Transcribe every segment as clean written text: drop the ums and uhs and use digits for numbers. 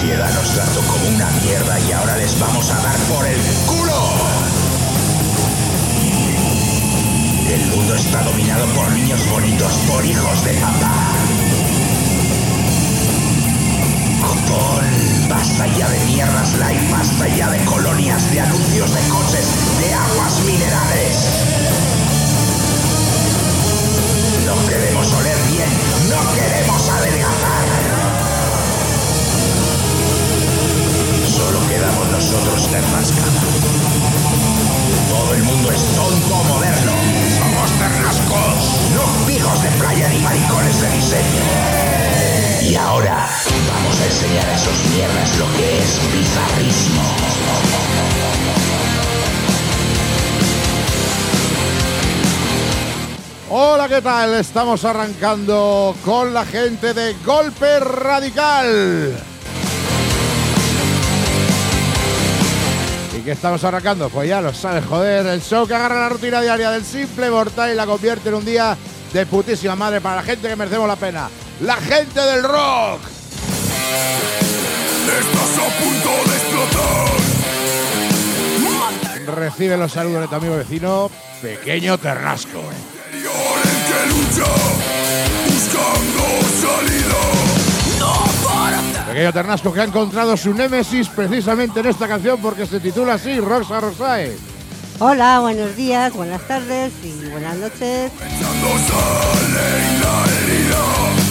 sociedad nos trató como una mierda y ahora les vamos a dar por el culo. El mundo está dominado por niños bonitos, por hijos de papá. Copón, basta ya de mierdas light, basta ya de colonias, de anuncios de coches, de aguas minerales. No queremos oler bien, no queremos adelgazar. Solo quedamos nosotros, Ternasca. Todo el mundo es tonto moderno. Somos Ternascos, no pijos de playa ni maricones de diseño. Y ahora vamos a enseñar a esos mierdas lo que es bizarrismo. Hola, ¿qué tal? Estamos arrancando con la gente de Golpe Radical. ¿Y qué estamos arrancando? Pues ya lo sabes, joder, el show que agarra la rutina diaria del simple mortal y la convierte en un día de putísima madre para la gente que merecemos la pena. ¡La gente del rock! Estás a punto de explotar. Recibe los saludos de tu amigo vecino, Pequeño Ternasco. El que lucha, buscando salida. Pequeño Ternasco que ha encontrado su némesis precisamente en esta canción porque se titula así, Roxa Rosae. Hola, buenos días, buenas tardes y buenas noches. Echando sale en la herida.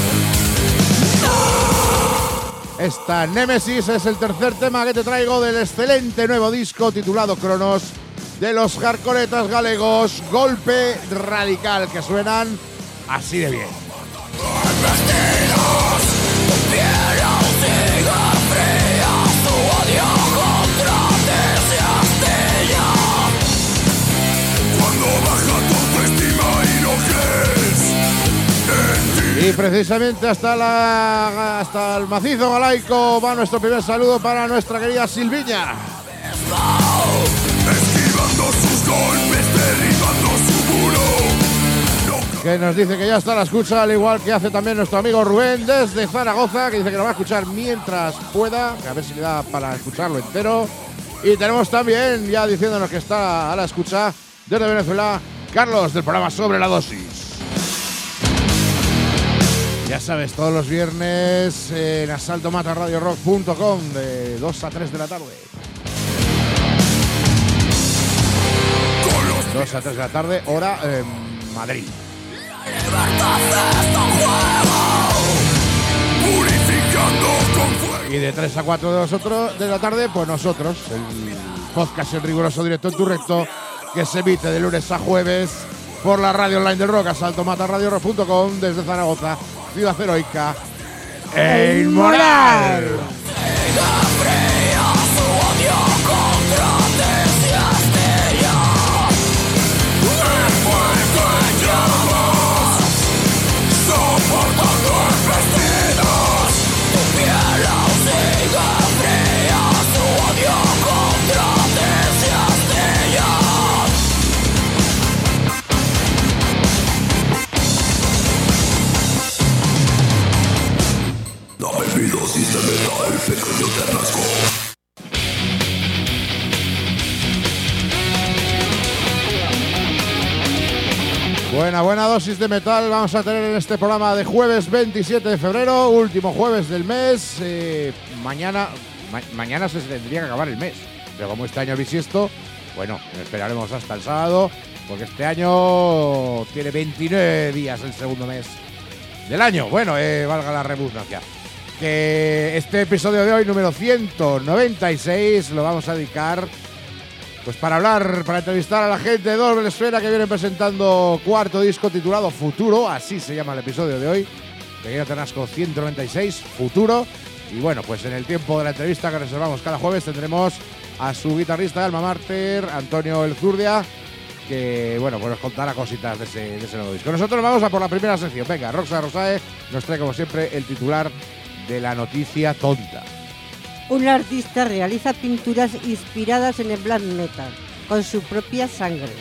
Esta némesis es el tercer tema que te traigo del excelente nuevo disco titulado Cronos de los hardcoretas galegos Golpe Radical, que suenan así de bien. Y precisamente hasta el macizo galaico va nuestro primer saludo para nuestra querida Silviña. Esquivando sus golpes, derribando su muro. Que nos dice que ya está a la escucha, al igual que hace también nuestro amigo Rubén desde Zaragoza, que dice que lo va a escuchar mientras pueda, que a ver si le da para escucharlo entero. Y tenemos también, ya diciéndonos que está a la escucha, desde Venezuela, Carlos, del programa Sobre la Dosis. Ya sabes, todos los viernes en asaltomataradiorock.com de 2 a 3 de la tarde. 2 a 3 de la tarde, hora Madrid. Y de 3 a 4 de nosotros de la tarde, pues nosotros, el podcast en riguroso directo en tu recto, que se emite de lunes a jueves por la radio online del rock, asaltomataradiorock.com desde Zaragoza, ciudad heroica e inmoral. Buena dosis de metal vamos a tener en este programa de jueves 27 de febrero, último jueves del mes. Mañana se tendría que acabar el mes, pero como este año es bisiesto, bueno, esperaremos hasta el sábado, porque este año tiene 29 días el segundo mes del año. Bueno, valga la redundancia. Que este episodio de hoy, número 196, lo vamos a dedicar pues para entrevistar a la gente de Doble Esfera, que viene presentando cuarto disco titulado Futuro, así se llama el episodio de hoy. Pequeño Ternasco 196, Futuro. Y bueno, pues en el tiempo de la entrevista que reservamos cada jueves tendremos a su guitarrista de alma mater, Antonio El Zurdia, que bueno, pues nos contará cositas de ese nuevo disco. Nosotros vamos a por la primera sección. Venga, Roxa Rosae nos trae como siempre el titular de la noticia tonta. Un artista realiza pinturas inspiradas en el black metal con su propia sangre.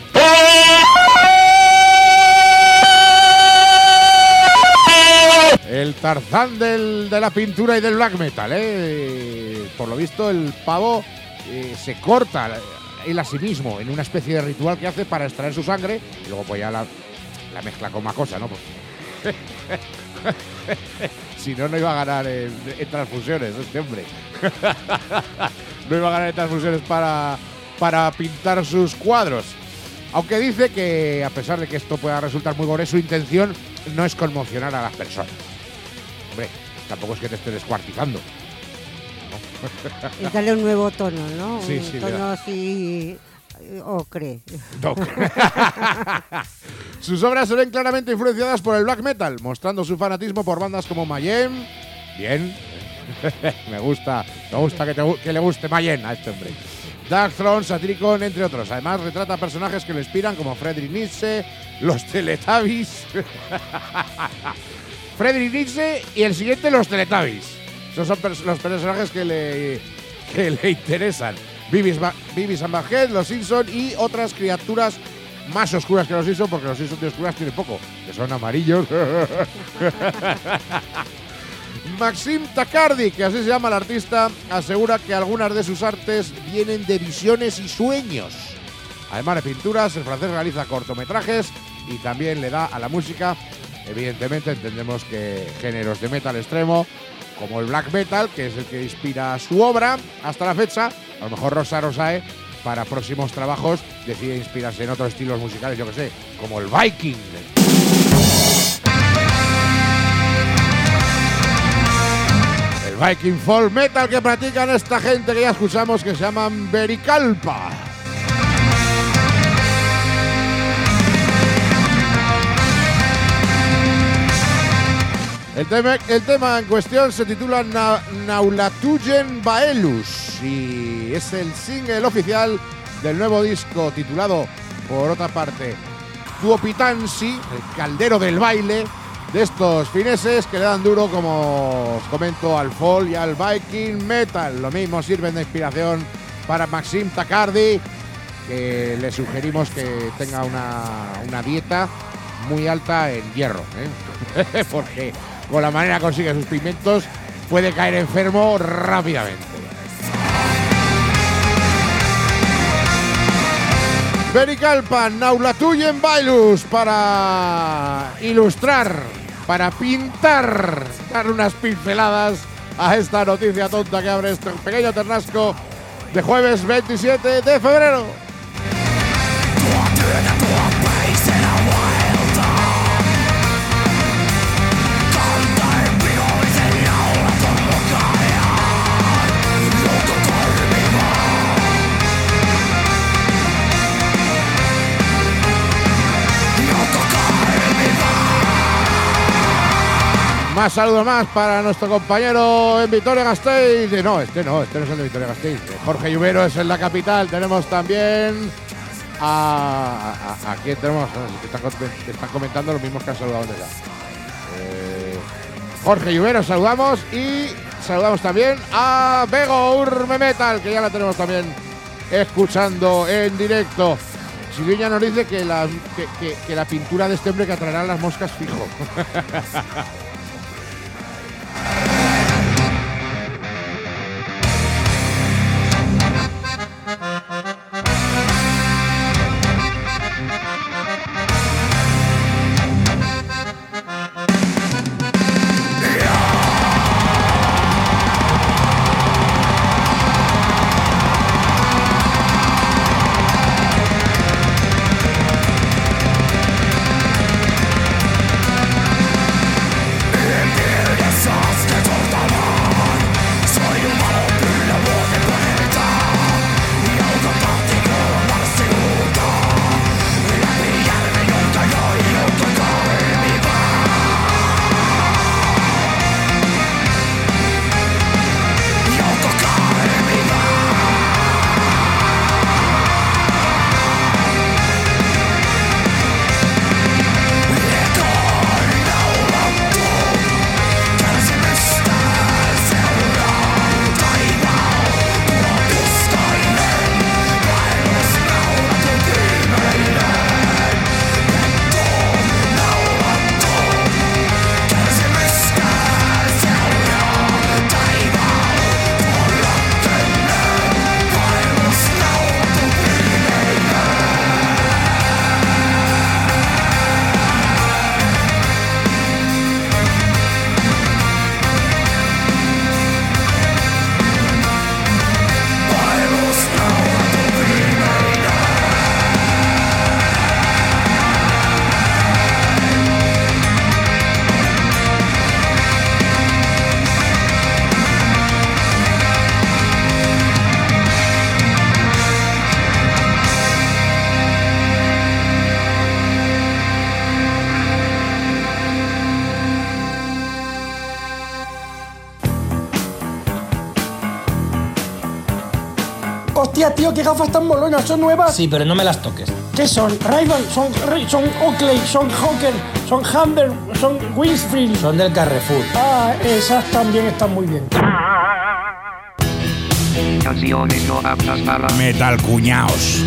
El Tarzán de la pintura y del black metal, Por lo visto, el pavo se corta él a sí mismo en una especie de ritual que hace para extraer su sangre y luego pues ya la mezcla con más cosas, ¿no? Si no, no iba a ganar en transfusiones este hombre. No iba a ganar en transfusiones para pintar sus cuadros. Aunque dice que, a pesar de que esto pueda resultar muy gore, su intención no es conmocionar a las personas. Hombre, tampoco es que te esté descuartizando, ¿no? Es darle un nuevo tono, ¿no? Sí, un tono así ocre. Sus obras se ven claramente influenciadas por el black metal, mostrando su fanatismo por bandas como Mayhem. Bien. me gusta que le guste Mayhem a este hombre. Darkthrone, Satyricon, entre otros. Además, retrata personajes que lo inspiran, como Friedrich Nietzsche, los Teletubbies. Friedrich Nietzsche y el siguiente, los Teletubbies. Esos son los personajes que le interesan. Beavis and Butthead, los Simpson y otras criaturas más oscuras que los Simpson, porque los Simpson de oscuras tienen poco, que son amarillos. Maxim Takardi, que así se llama el artista, asegura que algunas de sus artes vienen de visiones y sueños. Además de pinturas, el francés realiza cortometrajes y también le da a la música. Evidentemente entendemos que géneros de metal extremo, como el black metal, que es el que inspira su obra hasta la fecha. A lo mejor Rosa Rosae, para próximos trabajos, decide inspirarse en otros estilos musicales, yo que sé, como el Viking. Viking folk metal que practican esta gente que ya escuchamos, que se llaman Verikalpa. El tema en cuestión se titula Naulatuyen Baelus y es el single oficial del nuevo disco titulado, por otra parte, Tuopitansi, el caldero del baile, de estos fineses que le dan duro, como os comento, al folk y al Viking metal. Lo mismo sirven de inspiración para Maxim Takardi, que le sugerimos que tenga una dieta muy alta en hierro, porque con la manera que consigue sus pigmentos puede caer enfermo rápidamente. Verikalpa, Naulatuyen Bailus, para ilustrar, para pintar, dar unas pinceladas a esta noticia tonta que abre este pequeño ternasco de jueves 27 de febrero. Más saludos más para nuestro compañero en Vitoria-Gasteiz. Este no es el de Vitoria-Gasteiz. Jorge Lluvero es en la capital. Tenemos también a quién tenemos, que están comentando los mismos que han saludado desde Jorge Lluvero saludamos, y saludamos también a Bego Urme Metal, que ya la tenemos también escuchando en directo. Chiguiña nos dice que la pintura de este hombre que atraerá las moscas fijo. Hostia, tío, qué gafas tan molonas, ¿son nuevas? Sí, pero no me las toques. ¿Qué son? Ray-Ban, son Oakley, son Hawker, son Humber, son Winfield. Son del Carrefour. Ah, esas también están muy bien. Canciones no aptas para Metal Cuñaos.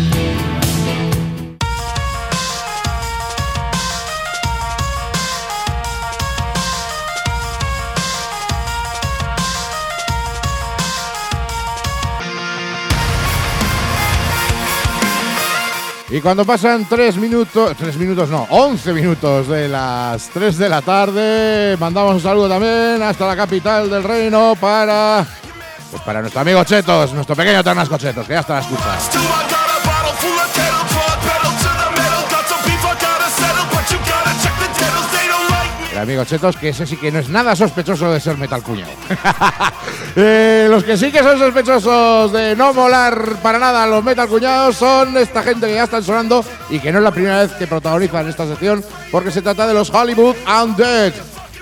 Y cuando pasan 11 minutos de las 3 de la tarde, mandamos un saludo también hasta la capital del reino para nuestro amigo Chetos, nuestro pequeño Ternasco Chetos, que ya está a escuchar. El amigo Chetos, que ese sí que no es nada sospechoso de ser metal cuñado. Los que sí que son sospechosos de no molar para nada a los metal cuñados son esta gente que ya están sonando y que no es la primera vez que protagonizan esta sección, porque se trata de los Hollywood Undead.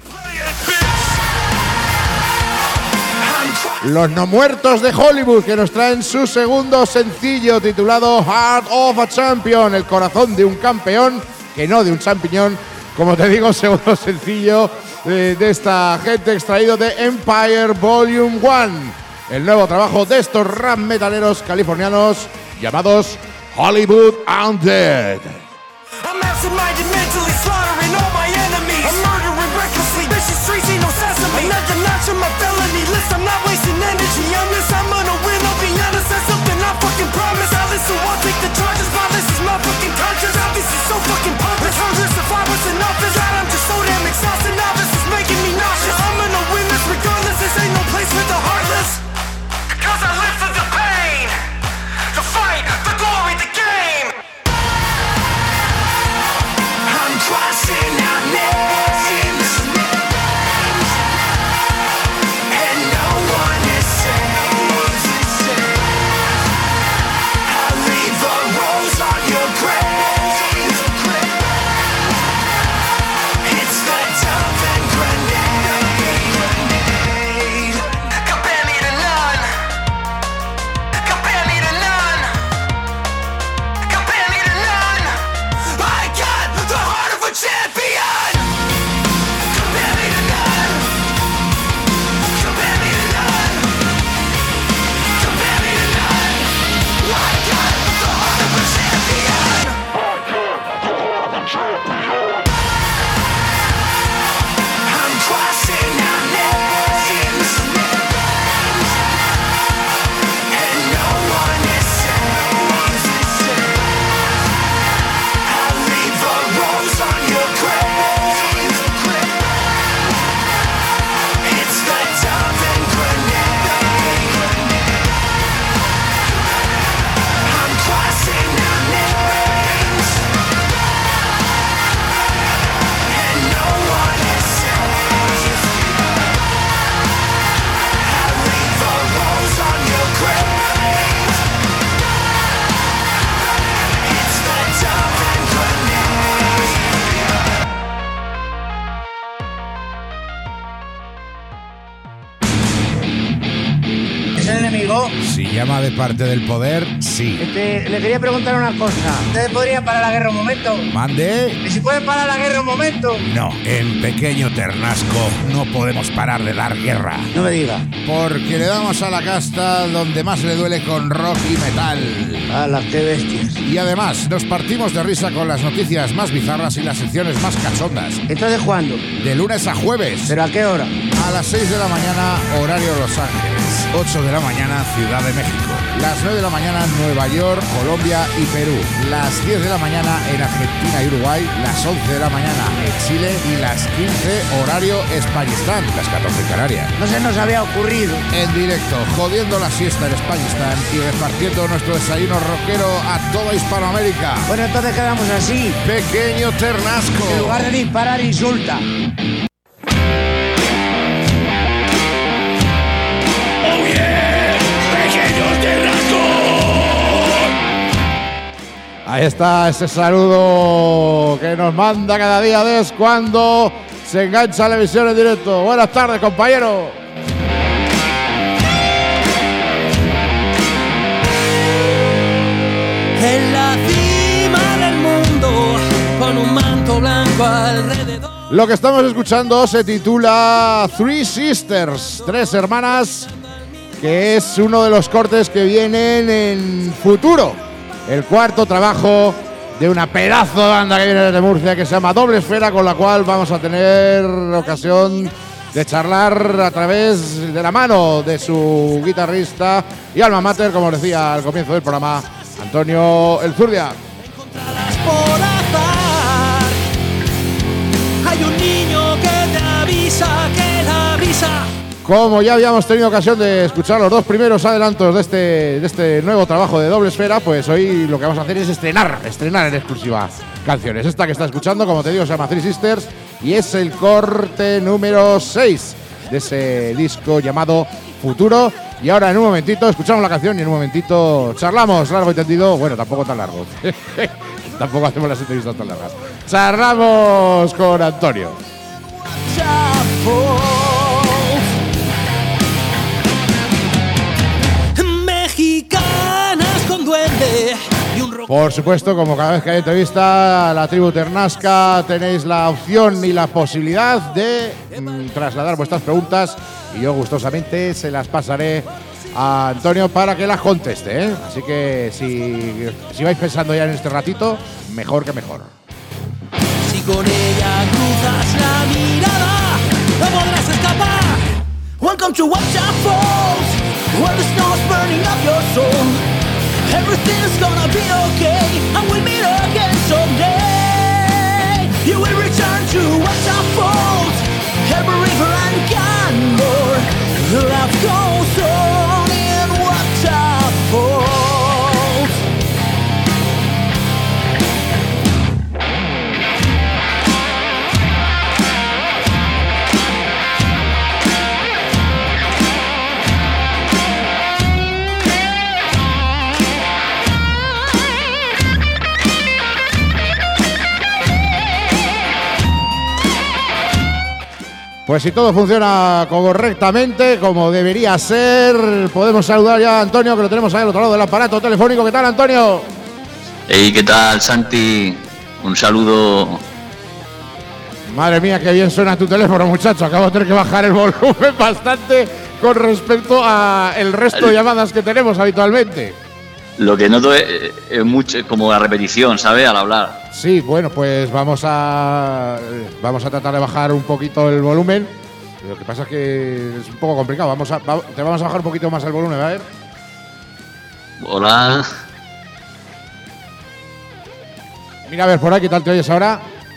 Los no muertos de Hollywood, que nos traen su segundo sencillo titulado Heart of a Champion, el corazón de un campeón, que no de un champiñón. Como te digo, segundo sencillo de esta gente, extraído de Empire Volume 1, el nuevo trabajo de estos rap metaleros californianos llamados Hollywood Undead. Si llama de parte del poder, sí. Le quería preguntar una cosa. ¿Ustedes podrían parar la guerra un momento? ¿Mande? ¿Y si pueden parar la guerra un momento? No, en Pequeño Ternasco no podemos parar de dar guerra. No me diga. Porque le damos a la casta donde más le duele con rock y metal. ¡Hala, qué bestias! Y además nos partimos de risa con las noticias más bizarras y las secciones más cachondas. ¿Entonces cuándo? De lunes a jueves. ¿Pero a qué hora? A las 6 de la mañana, horario Los Ángeles. 8 de la mañana, Ciudad de México. Las 9 de la mañana, Nueva York, Colombia y Perú. Las 10 de la mañana en Argentina y Uruguay. Las 11 de la mañana en Chile. Y las 15, horario Españistán. Las 14 en Canarias. No se nos había ocurrido. En directo, jodiendo la siesta en Españistán y repartiendo nuestro desayuno rockero a toda Hispanoamérica. Bueno, entonces quedamos así. Pequeño Ternasco. En lugar de disparar, insulta. Ahí está ese saludo que nos manda cada día Des cuando se engancha a la emisión en directo. Buenas tardes, compañero. en la cima del mundo, con un manto blanco alrededor. Lo que estamos escuchando se titula Three Sisters, 3 hermanas, que es uno de los cortes que vienen en futuro. El cuarto trabajo de una pedazo de banda que viene desde Murcia que se llama Doble Esfera, con la cual vamos a tener ocasión de charlar a través de la mano de su guitarrista y alma mater, como os decía al comienzo del programa, Antonio El Zurdia. Hay un niño que te avisa que la brisa. Como ya habíamos tenido ocasión de escuchar los 2 primeros adelantos de este nuevo trabajo de Doble Esfera, pues hoy lo que vamos a hacer es estrenar en exclusiva canciones. Esta que está escuchando, como te digo, se llama Three Sisters y es el corte número 6 de ese disco llamado Futuro. Y ahora en un momentito escuchamos la canción y en un momentito charlamos largo y tendido. Bueno, tampoco tan largo. Tampoco hacemos las entrevistas tan largas. Charlamos con Antonio. Mexicanas con duende y un rock. Por supuesto, como cada vez que hay entrevista a la tribu Ternasca, tenéis la opción y la posibilidad de trasladar vuestras preguntas y yo gustosamente se las pasaré a Antonio para que las conteste, ¿eh? Así que si vais pensando ya en este ratito, mejor que mejor. Si con ella cruzas la mirada, no podrás escapar. Welcome to Waterfalls, where the snow's burning up your soul. Everything's gonna be okay, and we'll meet again someday. You will return to Waterfalls, every river and candor. Life goes on in Waterfalls. Pues si todo funciona correctamente, como debería ser, podemos saludar ya a Antonio, que lo tenemos ahí al otro lado del aparato telefónico. ¿Qué tal, Antonio? Hey, ¿qué tal, Santi? Un saludo. Madre mía, qué bien suena tu teléfono, muchacho. Acabo de tener que bajar el volumen bastante con respecto a el resto de llamadas que tenemos habitualmente. Lo que noto es mucho como la repetición, ¿sabes? Al hablar. Sí, bueno, pues vamos a tratar de bajar un poquito el volumen. Lo que pasa es que es un poco complicado. Te vamos a bajar un poquito más el volumen, a ver. Hola. Mira, a ver, por ahí, ¿qué tal te oyes ahora?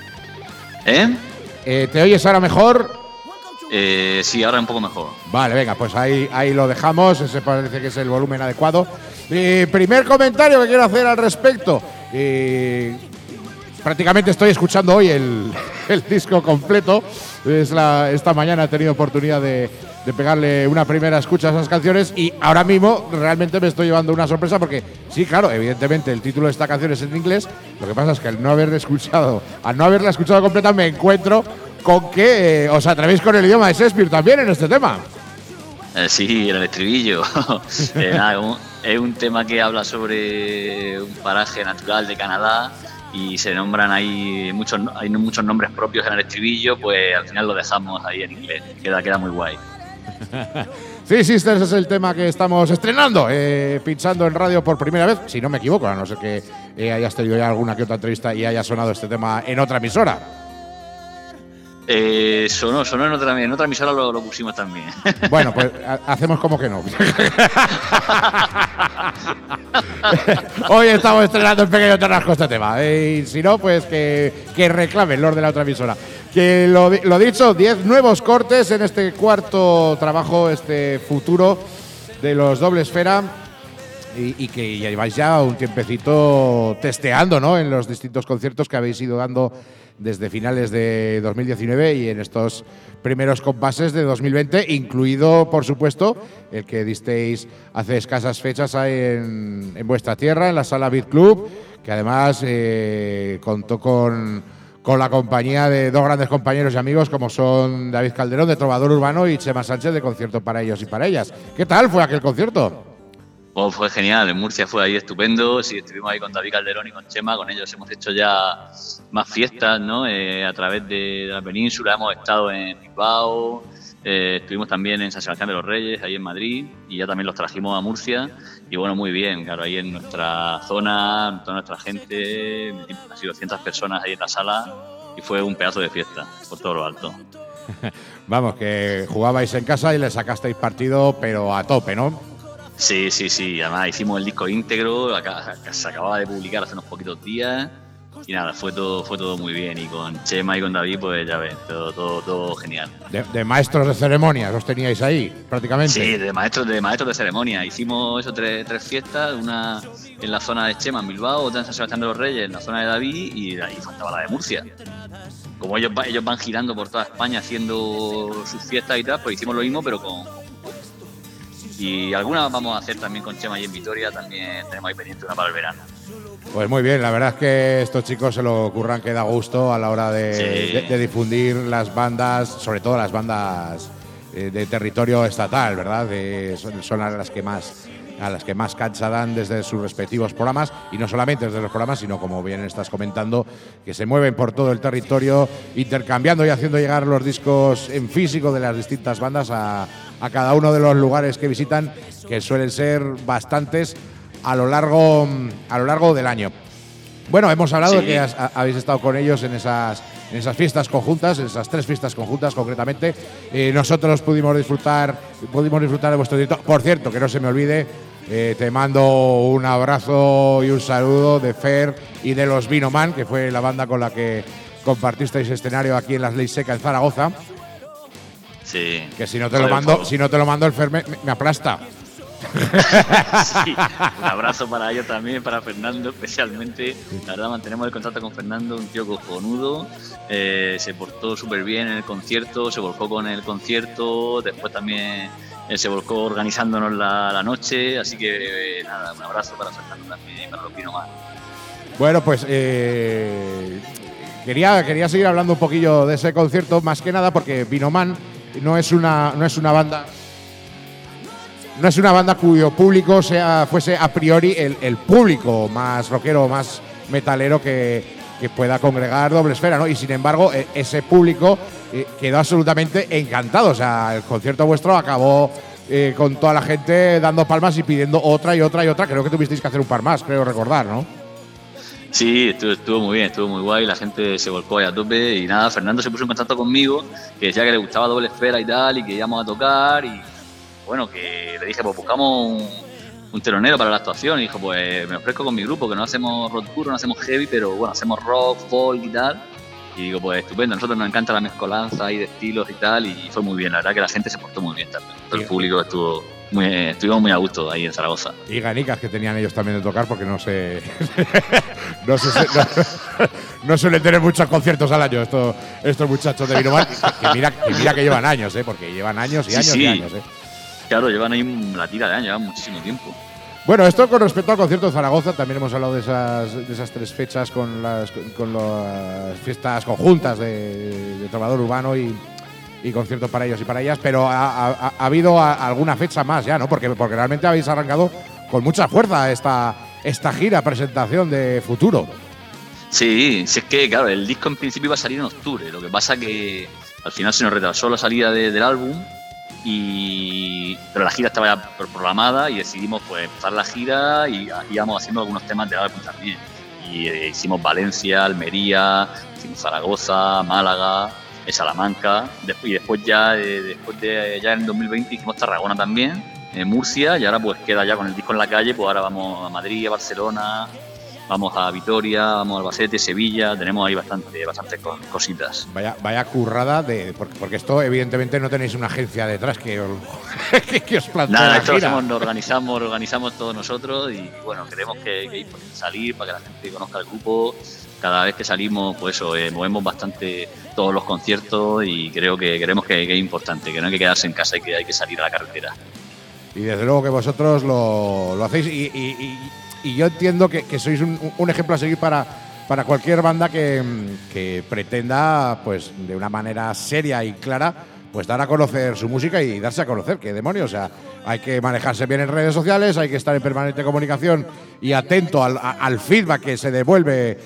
¿Te oyes ahora mejor? Sí, ahora un poco mejor. Vale, venga, pues ahí lo dejamos. Ese parece que es el volumen adecuado. Primer comentario que quiero hacer al respecto. Prácticamente estoy escuchando hoy el disco completo. Esta mañana he tenido oportunidad de pegarle una primera escucha a esas canciones y ahora mismo realmente me estoy llevando una sorpresa porque sí, claro, evidentemente el título de esta canción es en inglés. Lo que pasa es que al no haberla escuchado completa me encuentro con que os atrevéis con el idioma de Shakespeare también en este tema. Sí, en el estribillo. Nada, es un tema que habla sobre un paraje natural de Canadá y se nombran hay muchos nombres propios en el estribillo, pues al final lo dejamos ahí en inglés. Queda muy guay. Three Sisters es el tema que estamos estrenando, pinchando en radio por primera vez, si no me equivoco, a no ser que hayas tenido ya alguna que otra entrevista y haya sonado este tema en otra emisora. Sonó en otra emisora, lo pusimos también. Bueno, pues hacemos como que no. Hoy estamos estrenando en Pequeño Ternasco este tema. Y si no, pues que reclamen los de la otra emisora. Que lo dicho, 10 nuevos cortes en este cuarto trabajo, este futuro de los Doble Esfera. Y que ya lleváis ya un tiempecito testeando, ¿no? En los distintos conciertos que habéis ido dando desde finales de 2019 y en estos primeros compases de 2020, incluido, por supuesto, el que disteis hace escasas fechas ahí en vuestra tierra, en la Sala Beat Club, que además contó con la compañía de 2 grandes compañeros y amigos como son David Calderón, de Trovador Urbano, y Chema Sánchez, de Concierto para ellos y para ellas. ¿Qué tal fue aquel concierto? Oh, fue genial, en Murcia fue ahí estupendo, sí, estuvimos ahí con David Calderón y con Chema, con ellos hemos hecho ya más fiestas, ¿no? A través de la península, hemos estado en Bilbao, estuvimos también en San Sebastián de los Reyes, ahí en Madrid, y ya también los trajimos a Murcia, y bueno, muy bien, claro, ahí en nuestra zona, toda nuestra gente, casi 200 personas ahí en la sala, y fue un pedazo de fiesta, por todo lo alto. Vamos, que jugabais en casa y le sacasteis partido, pero a tope, ¿no? Sí, además hicimos el disco íntegro, se acababa de publicar hace unos poquitos días y nada, fue todo muy bien, y con Chema y con David pues ya ves, todo genial. De maestros de ceremonias los teníais ahí, prácticamente. Sí, de maestros de ceremonia, hicimos eso, tres fiestas, una en la zona de Chema en Bilbao, otra en San Sebastián de los Reyes en la zona de David, y ahí faltaba la de Murcia. Como ellos van girando por toda España haciendo sus fiestas y tal, pues hicimos lo mismo pero con... Y algunas vamos a hacer también con Chema y en Vitoria, también tenemos ahí pendiente una para el verano. Pues muy bien, la verdad es que estos chicos se lo curran que da gusto a la hora de difundir las bandas, sobre todo las bandas de territorio estatal, ¿verdad? Son a las que más cancha dan desde sus respectivos programas, y no solamente desde los programas, sino, como bien estás comentando, que se mueven por todo el territorio intercambiando y haciendo llegar los discos en físico de las distintas bandas a cada uno de los lugares que visitan, que suelen ser bastantes a lo largo del año. Bueno, hemos hablado de que habéis estado con ellos en esas fiestas conjuntas, en esas 3 fiestas conjuntas concretamente. Nosotros pudimos disfrutar de vuestro directo. Por cierto, que no se me olvide, te mando un abrazo y un saludo de Fer y de los Vinoman, que fue la banda con la que compartisteis escenario aquí en Las Ley Seca en Zaragoza. Sí. Que si no te lo mando el Fer me aplasta. Sí, un abrazo para ellos también, para Fernando especialmente. La verdad, mantenemos el contacto con Fernando, un tío cojonudo. Se portó súper bien en el concierto, se volcó con el concierto, después también se volcó organizándonos la noche, así que nada, un abrazo para Fernando también y para los Vinoman. Bueno, pues quería seguir hablando un poquillo de ese concierto, más que nada porque Vinoman no es una banda cuyo público fuese a priori el público más rockero, más metalero que pueda congregar Doble Esfera, ¿no? Y sin embargo, ese público quedó absolutamente encantado. O sea, el concierto vuestro acabó con toda la gente dando palmas y pidiendo otra y otra y otra. Creo que tuvisteis que hacer un par más, creo recordar, ¿no? Sí, estuvo muy bien, estuvo muy guay, la gente se volcó ahí a tope y nada, Fernando se puso en contacto conmigo, que decía que le gustaba Doble Esfera y tal, y que íbamos a tocar, y bueno, que le dije, pues buscamos un telonero para la actuación, y dijo, pues me ofrezco con mi grupo, que no hacemos rock puro, no hacemos heavy, pero bueno, hacemos rock, folk y tal, y digo, pues estupendo, a nosotros nos encanta la mezcolanza ahí de estilos y tal, y fue muy bien, la verdad que la gente se portó muy bien también, todo el público estuvimos muy a gusto ahí en Zaragoza. Y ganicas que tenían ellos también de tocar, porque no suelen tener muchos conciertos al año estos muchachos de Vinoman, que mira que llevan años, porque llevan años y años y años. Claro, llevan ahí la tira de años, llevan muchísimo tiempo. Bueno, esto con respecto al concierto de Zaragoza, también hemos hablado de esas 3 fechas con las fiestas conjuntas de Trovador Urbano y conciertos para ellos y para ellas, pero ha habido alguna fecha más ya, ¿no? Porque realmente habéis arrancado con mucha fuerza esta gira, presentación de Futuro. Sí, si es que, claro, el disco en principio iba a salir en octubre, lo que pasa que al final se nos retrasó la salida del álbum, pero la gira estaba ya programada y decidimos pues empezar la gira y íbamos haciendo algunos temas del álbum también. Y hicimos Valencia, Almería, hicimos Zaragoza, Málaga, Salamanca, y después ya en 2020 hicimos Tarragona también, Murcia, y ahora pues queda ya con el disco en la calle, pues ahora vamos a Madrid, a Barcelona, vamos a Vitoria, vamos a Albacete, Sevilla, tenemos ahí bastantes cositas. Vaya currada, porque esto evidentemente no tenéis una agencia detrás que os plantea. Nada, la esto gira. lo organizamos todos nosotros y bueno, queremos que salir para que la gente conozca el grupo. Cada vez que salimos, pues eso, movemos bastante todos los conciertos y creemos que es importante, que no hay que quedarse en casa y que hay que salir a la carretera. Y desde luego que vosotros lo hacéis y yo entiendo que sois un ejemplo a seguir para cualquier banda que pretenda, pues de una manera seria y clara, pues dar a conocer su música y darse a conocer. ¿Qué demonios? O sea, hay que manejarse bien en redes sociales, hay que estar en permanente comunicación y atento al feedback que se devuelve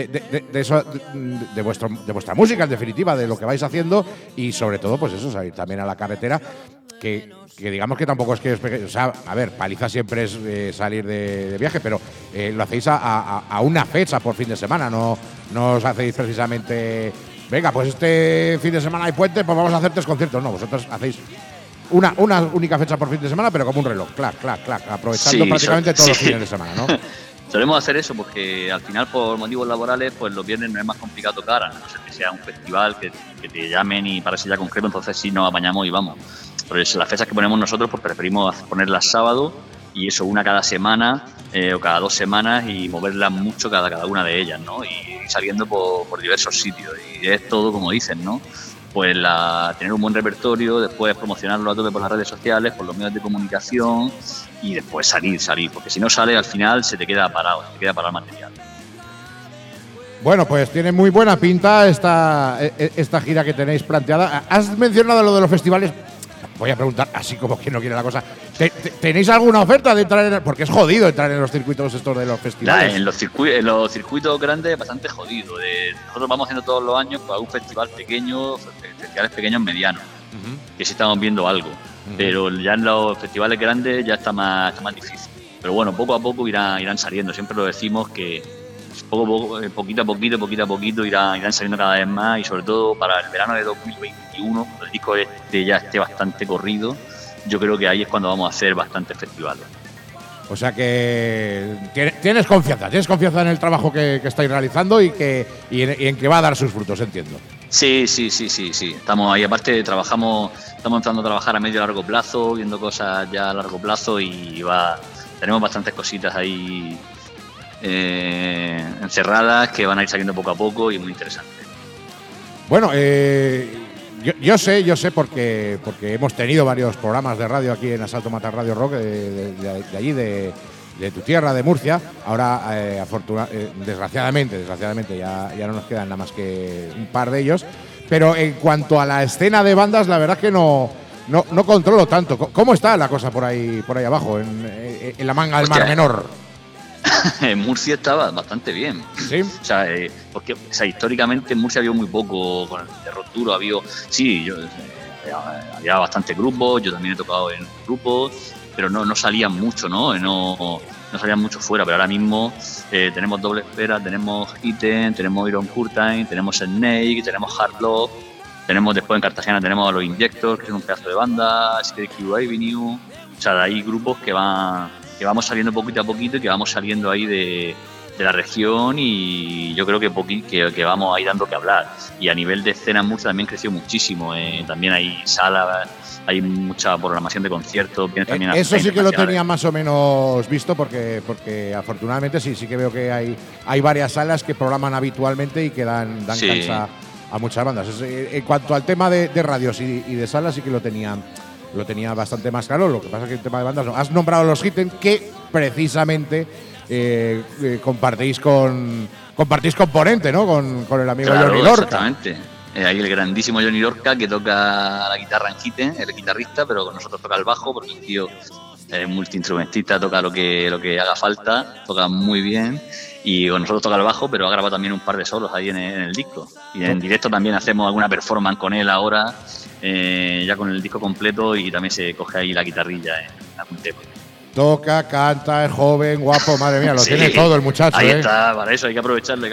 de vuestra música, en definitiva, de lo que vais haciendo, y sobre todo, pues eso, salir también a la carretera, que digamos que tampoco es que o sea, a ver, paliza siempre es salir de viaje, pero lo hacéis a una fecha por fin de semana, no os hacéis precisamente, venga, pues este fin de semana hay puente, pues vamos a hacer 3 conciertos. No, vosotros hacéis una única fecha por fin de semana, pero como un reloj, clac, aprovechando prácticamente todos los fines de semana, ¿no? Solemos hacer eso porque al final, por motivos laborales, pues los viernes no es más complicado tocar, a no ser que sea un festival que te llamen y para ese día concreto, entonces sí nos apañamos y vamos. Pero las fechas que ponemos nosotros, pues preferimos ponerlas sábado, y eso una cada semana o cada 2 semanas, y moverlas mucho cada una de ellas, ¿no? Y saliendo por diversos sitios. Y es todo como dicen, ¿no? Pues tener un buen repertorio, después promocionarlo a tope por las redes sociales, por los medios de comunicación, y después salir, porque si no sale al final se te queda parado el material. Bueno, pues tiene muy buena pinta esta gira que tenéis planteada. Has mencionado lo de los festivales. Voy a preguntar así como quien no quiere la cosa. ¿Tenéis alguna oferta de entrar porque es jodido entrar en los circuitos estos de los festivales? En los circuitos grandes es bastante jodido. Nosotros vamos haciendo todos los años pues, un festival pequeño, festivales pequeños medianos, que sí estamos viendo algo. Pero ya en los festivales grandes ya está más difícil. Pero bueno, poco a poco irán saliendo. Siempre lo decimos que poquito a poquito irán saliendo cada vez más, y sobre todo para el verano de 2021, cuando el disco ya esté bastante corrido, yo creo que ahí es cuando vamos a hacer bastantes festivales. O sea que tienes confianza en el trabajo que estáis realizando y en que va a dar sus frutos, entiendo. Sí. Estamos ahí, aparte estamos empezando a trabajar a medio y largo plazo, viendo cosas ya a largo plazo, y tenemos bastantes cositas ahí encerradas que van a ir saliendo poco a poco y muy interesantes. Bueno, yo sé porque hemos tenido varios programas de radio aquí en Asalto Mata Radio Rock de allí, de tu tierra, de Murcia. Ahora, desgraciadamente ya no nos quedan nada más que un par de ellos. Pero en cuanto a la escena de bandas, la verdad es que no controlo tanto. ¿Cómo está la cosa por ahí abajo, en la manga del Mar Menor? En Murcia estaba bastante bien. ¿Sí? O sea, porque históricamente en Murcia había muy poco, con el terror duro había bastantes grupos, yo también he tocado en grupos, pero no salían mucho, ¿no? No salían mucho fuera, pero ahora mismo tenemos Doble Esfera, tenemos Hitten, tenemos Iron Curtain, tenemos Snake, tenemos Hard Rock, tenemos después en Cartagena tenemos a los Injectors, que es un pedazo de banda, SK Avenue. O sea, hay grupos que vamos saliendo poquito a poquito y que vamos saliendo ahí de la región, y yo creo que vamos ahí dando que hablar. Y a nivel de escena en Murcia también creció muchísimo. También hay salas, hay mucha programación de conciertos. Eso sí que lo tenía más o menos visto, porque afortunadamente sí que veo que hay varias salas que programan habitualmente y que dan cancha a muchas bandas. En cuanto al tema de radios y de salas, sí que lo tenía bastante más claro. Lo que pasa es que el tema de bandas no. Has nombrado los Hitten, que precisamente compartís componente, ¿no? Con el amigo Johnny Lorca. Exactamente. Hay el grandísimo Johnny Lorca, que toca la guitarra en Hitten, el guitarrista, pero con nosotros toca el bajo, porque el tío es multiinstrumentista, toca lo que haga falta, toca muy bien, y con nosotros toca el bajo, pero ha grabado también un par de solos ahí en el disco. Y en directo también hacemos alguna performance con él ahora, ya con el disco completo, y también se coge ahí la guitarrilla en algún tema. Toca, canta, es joven, guapo, madre mía, lo tiene todo el muchacho. Ahí está, para eso hay que aprovecharlo.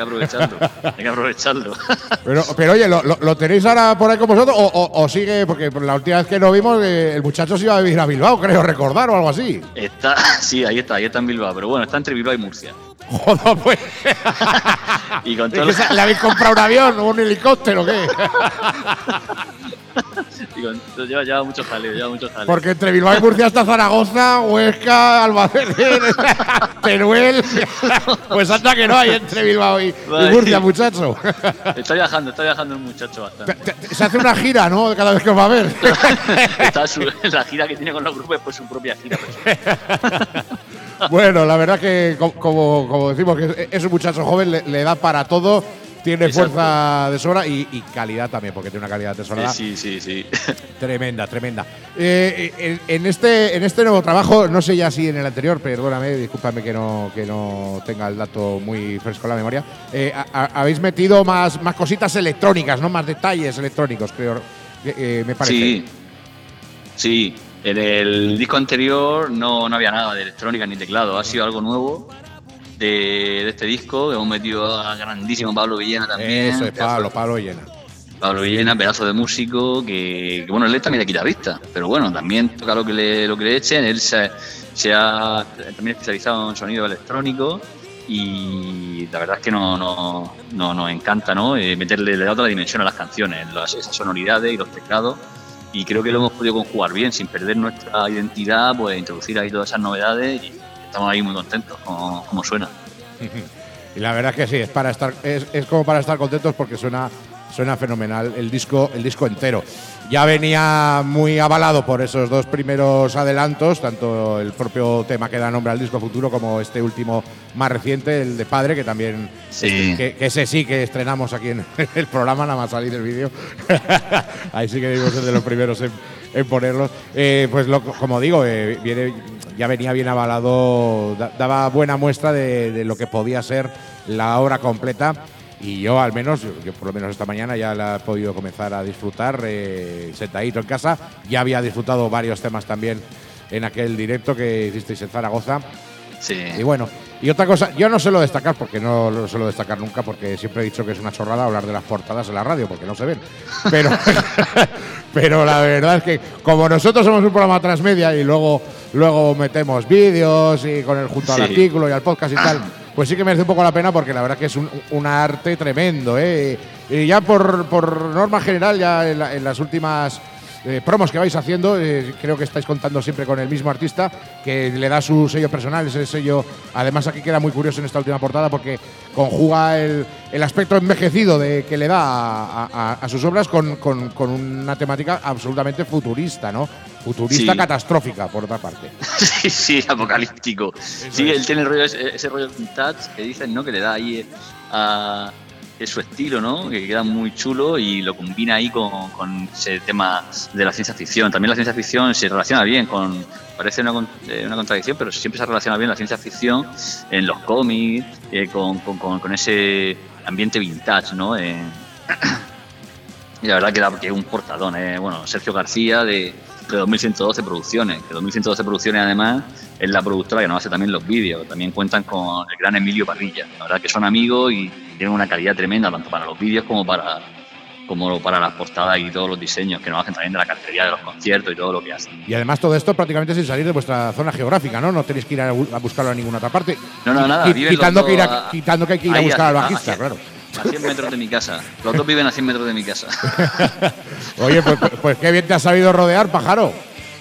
Pero oye, ¿lo tenéis ahora por ahí con vosotros o sigue? Porque la última vez que lo vimos, el muchacho se iba a vivir a Bilbao, creo recordar, o algo así. Sí, ahí está en Bilbao, pero bueno, está entre Bilbao y Murcia. Joder, pues. Y con todo ¿Le habéis comprado un avión o un helicóptero o qué? Lleva mucho jaleo, Porque entre Bilbao y Murcia está Zaragoza, Huesca, Albacete, Teruel. Pues anda que no hay entre Bilbao y Murcia, muchacho. Está viajando el muchacho bastante. Se hace una gira, ¿no? Cada vez que os va a ver. La gira que tiene con los grupos es pues su propia gira. Bueno, la verdad que, como decimos, que es un muchacho joven, le da para todo. tiene Exacto. fuerza de sobra y calidad también, porque tiene una calidad tesorada. Sí. Tremenda. En este nuevo trabajo, no sé ya si en el anterior, perdóname, discúlpame que no tenga el dato muy fresco en la memoria, habéis metido más cositas electrónicas, ¿no? Más detalles electrónicos, creo, me parece. Sí. En el disco anterior no había nada de electrónica ni teclado, ha sido algo nuevo de este disco. Hemos metido a grandísimo Pablo Villena también. Eso es Pablo Villena. Pablo Villena, pedazo de músico, que bueno, él también es guitarrista, pero bueno, también toca lo que le echen. Él se ha también especializado en sonido electrónico y la verdad es que nos encanta, ¿no? Le da otra dimensión a las canciones, esas sonoridades y los teclados. Y creo que lo hemos podido conjugar bien, sin perder nuestra identidad, pues introducir ahí todas esas novedades y estamos ahí muy contentos como suena. Y la verdad es que sí, es como para estar contentos porque suena fenomenal el disco entero. Ya venía muy avalado por esos dos primeros adelantos, tanto el propio tema que da nombre al disco futuro como este último más reciente, el de Padre, que también que ese sí que estrenamos aquí en el programa, nada más salir el vídeo. Ahí sí que debimos ser de los primeros en ponerlos. Pues como digo, ya venía bien avalado, daba buena muestra de lo que podía ser la obra completa. Y yo al menos, yo por lo menos esta mañana ya la he podido comenzar a disfrutar sentadito en casa. Ya había disfrutado varios temas también en aquel directo que hicisteis en Zaragoza. Sí. Y bueno, y otra cosa, yo no suelo destacar, porque no lo suelo destacar nunca, porque siempre he dicho que es una chorrada hablar de las portadas en la radio, porque no se ven. Pero la verdad es que como nosotros somos un programa transmedia y luego metemos vídeos y junto al artículo y al podcast y tal, pues sí que merece un poco la pena, porque la verdad que es un arte tremendo, ¿eh? Y ya por norma general, ya en las últimas promos que vais haciendo, creo que estáis contando siempre con el mismo artista, que le da su sello personal, ese sello. Además aquí queda muy curioso en esta última portada porque conjuga el aspecto envejecido que le da a sus obras con una temática absolutamente futurista, ¿no? Futurista, catastrófica, por otra parte. Sí, apocalíptico. Sí, él tiene ese rollo vintage que dicen, ¿no? Que le da ahí es su estilo, ¿no? Que queda muy chulo y lo combina ahí con ese tema de la ciencia ficción. También la ciencia ficción se relaciona bien parece una contradicción, pero siempre se relaciona bien la ciencia ficción en los cómics, con ese ambiente vintage, ¿no? Y la verdad que es un portadón, bueno, Sergio García de 2112 Producciones, que 2112 Producciones además es la productora que nos hace también los vídeos. También cuentan con el gran Emilio Parrilla. La verdad que son amigos y tienen una calidad tremenda tanto para los vídeos como para las portadas y todos los diseños que nos hacen también de la cartelería de los conciertos y todo lo que hacen. Y además todo esto prácticamente sin salir de vuestra zona geográfica, ¿no? No tenéis que ir a buscarlo a ninguna otra parte. No, nada. Quitando que hay que ir a buscar al bajista, claro. A 100 metros de mi casa. Los dos viven a 100 metros de mi casa. Oye, pues qué bien te has sabido rodear, pájaro.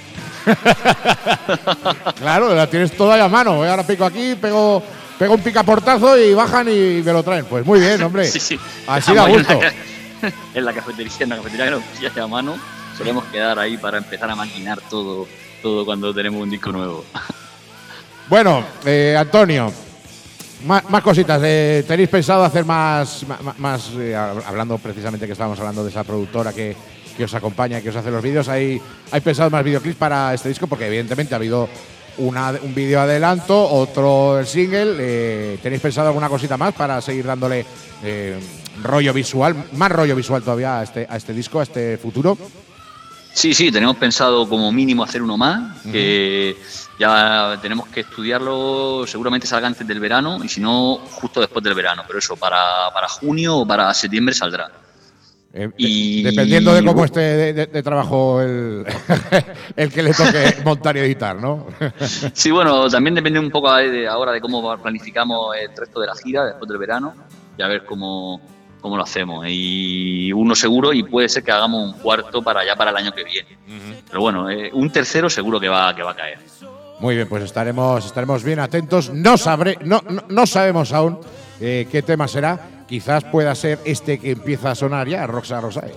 Claro, la tienes toda ahí a mano. Ahora pico aquí, pego un picaportazo y bajan y me lo traen. Pues muy bien, hombre. Sí. Así da gusto. En la cafetería que nos pilla a mano, solemos quedar ahí para empezar a maquinar todo cuando tenemos un disco nuevo. Bueno, Antonio, más cositas. ¿Tenéis pensado hacer más hablando precisamente que estábamos hablando de esa productora que os acompaña, que os hace los vídeos? ¿Hay pensado más videoclips para este disco? Porque evidentemente ha habido un vídeo adelanto, otro el single. ¿Tenéis pensado alguna cosita más para seguir dándole rollo visual, más rollo visual todavía a este disco, a este futuro? Sí, tenemos pensado como mínimo hacer uno más, que ya tenemos que estudiarlo, seguramente salga antes del verano y si no, justo después del verano, pero eso, para junio o para septiembre saldrá. Dependiendo de cómo esté de trabajo el que le toque montar y editar, ¿no? Sí, bueno, también depende un poco ahora de cómo planificamos el resto de la gira después del verano y a ver cómo lo hacemos. Y uno seguro, y puede ser que hagamos un cuarto para el año que viene. Pero bueno, un tercero seguro que va a caer. Muy bien, pues estaremos bien atentos. No sabemos aún qué tema será. Quizás pueda ser este que empieza a sonar ya, Roxa Rosae.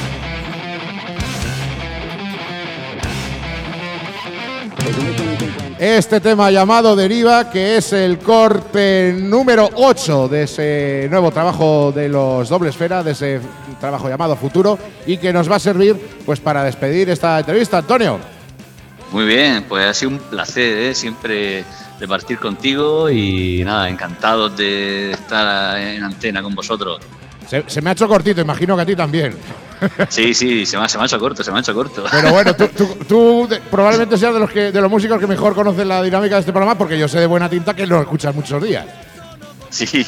Pues este tema llamado Deriva, que es el corte número 8 de ese nuevo trabajo de los Doble Esfera, de ese trabajo llamado Futuro, y que nos va a servir pues para despedir esta entrevista. Antonio. Muy bien, pues ha sido un placer, siempre de partir contigo y nada, encantados de estar en antena con vosotros. Se me ha hecho cortito, imagino que a ti también. Sí, se me ha hecho corto. Pero bueno, tú probablemente seas de los músicos que mejor conocen la dinámica de este programa, porque yo sé de buena tinta que lo escuchas muchos días. Sí.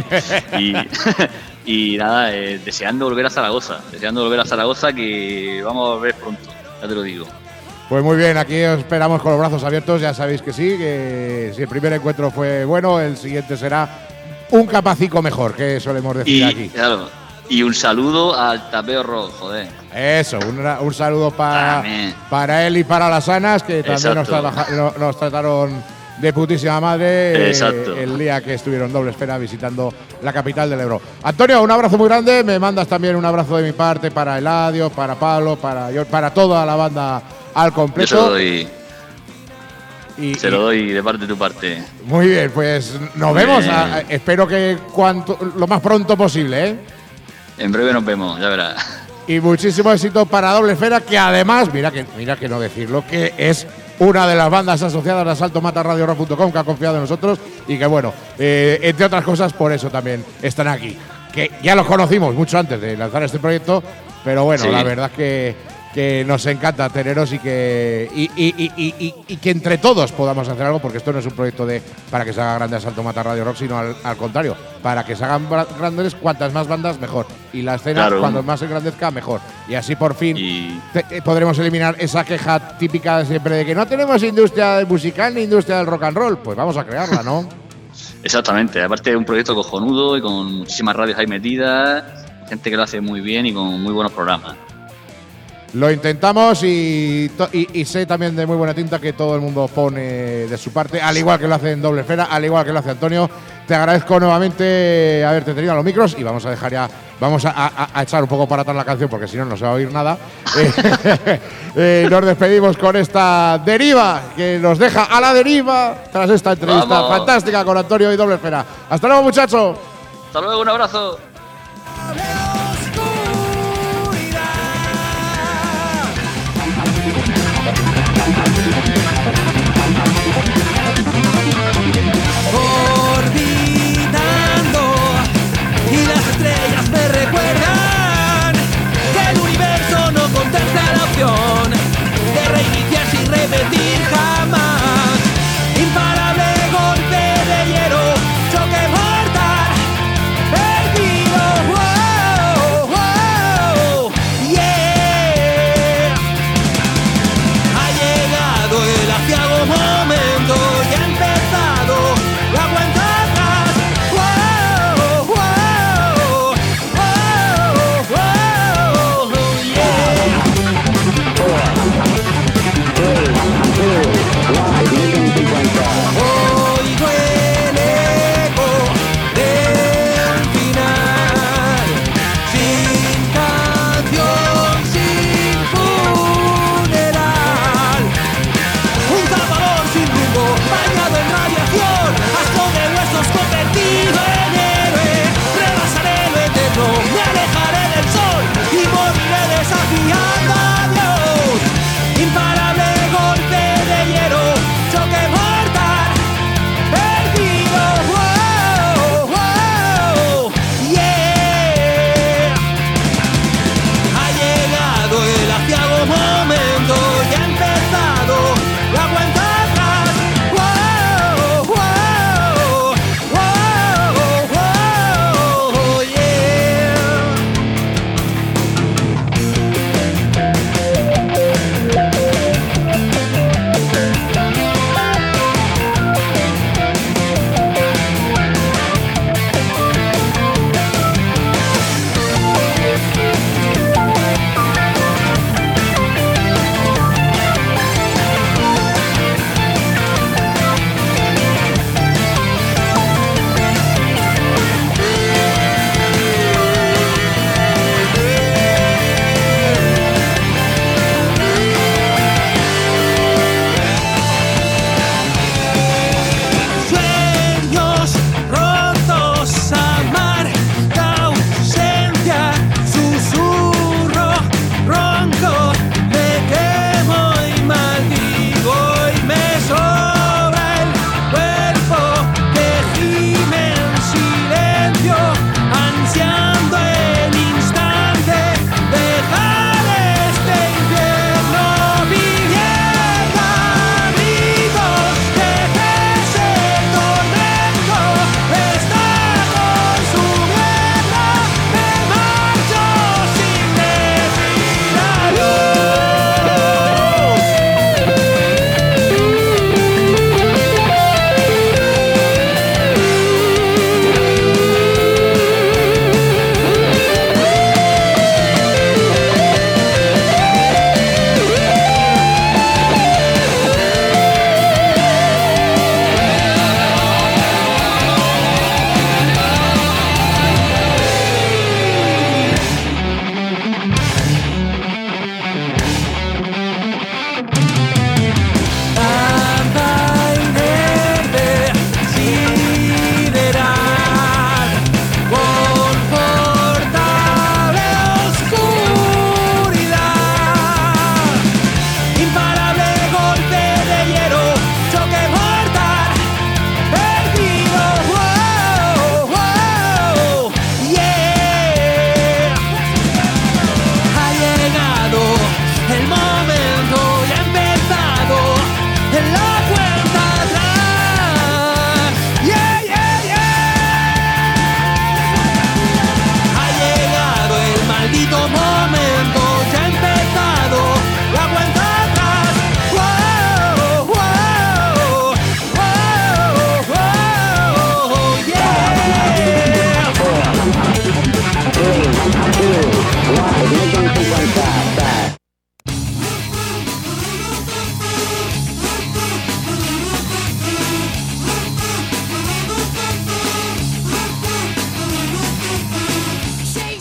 Y nada, deseando volver a Zaragoza, que vamos a volver pronto, ya te lo digo. Pues muy bien, aquí os esperamos con los brazos abiertos, ya sabéis que sí, que si el primer encuentro fue bueno, el siguiente será un capacico mejor, que solemos decir aquí. Claro, y un saludo al Tapeo Rock, joder. Eso, un saludo para él y para las Anas, que también nos trataron de putísima madre. Exacto. El día que estuvieron Doble Esfera visitando la capital del Ebro. Antonio, un abrazo muy grande, me mandas también un abrazo de mi parte para Eladio, para Pablo, para toda la banda al completo. Yo se lo doy de parte de tu parte. Muy bien, pues nos vemos. Espero que lo más pronto posible, ¿eh? En breve nos vemos, ya verás. Y muchísimo éxito para Doble Esfera, que además, mira que no decirlo, que es una de las bandas asociadas a saltomatarradiorock.com, que ha confiado en nosotros y que, bueno, entre otras cosas, por eso también están aquí. Que ya los conocimos mucho antes de lanzar este proyecto, pero bueno, sí. La verdad es que nos encanta teneros y que entre todos podamos hacer algo, porque esto no es un proyecto para que se haga grande Asalto Mata Radio Rock, sino al contrario, para que se hagan grandes, cuantas más bandas mejor, y la escena, claro, cuando más se engrandezca mejor, y así por fin podremos eliminar esa queja típica de siempre de que no tenemos industria musical ni industria del rock and roll. Pues vamos a crearla, ¿no? Exactamente, aparte de un proyecto cojonudo y con muchísimas radios ahí metidas, gente que lo hace muy bien y con muy buenos programas. Lo intentamos y sé también de muy buena tinta que todo el mundo pone de su parte, al igual que lo hace en Doble Esfera, al igual que lo hace Antonio. Te agradezco nuevamente haberte tenido a los micros y vamos a dejar ya, vamos a echar un poco para atrás la canción, porque si no, no se va a oír nada. Nos despedimos con esta Deriva, que nos deja a la deriva tras esta entrevista fantástica con Antonio y Doble Esfera. Hasta luego, muchachos. Hasta luego, un abrazo. Orbitando y las estrellas me recuerdan que el universo no contempla la opción de reiniciar sin repetir jamás. Imparable golpe de hielo, choque mortal, perdido. Wow, wow, yeah. Ha llegado el aciago momento y ha empezado la cuenta atrás. Wow, wow, wow, wow, Oigo el eco del final, sin canción, sin funeral. Un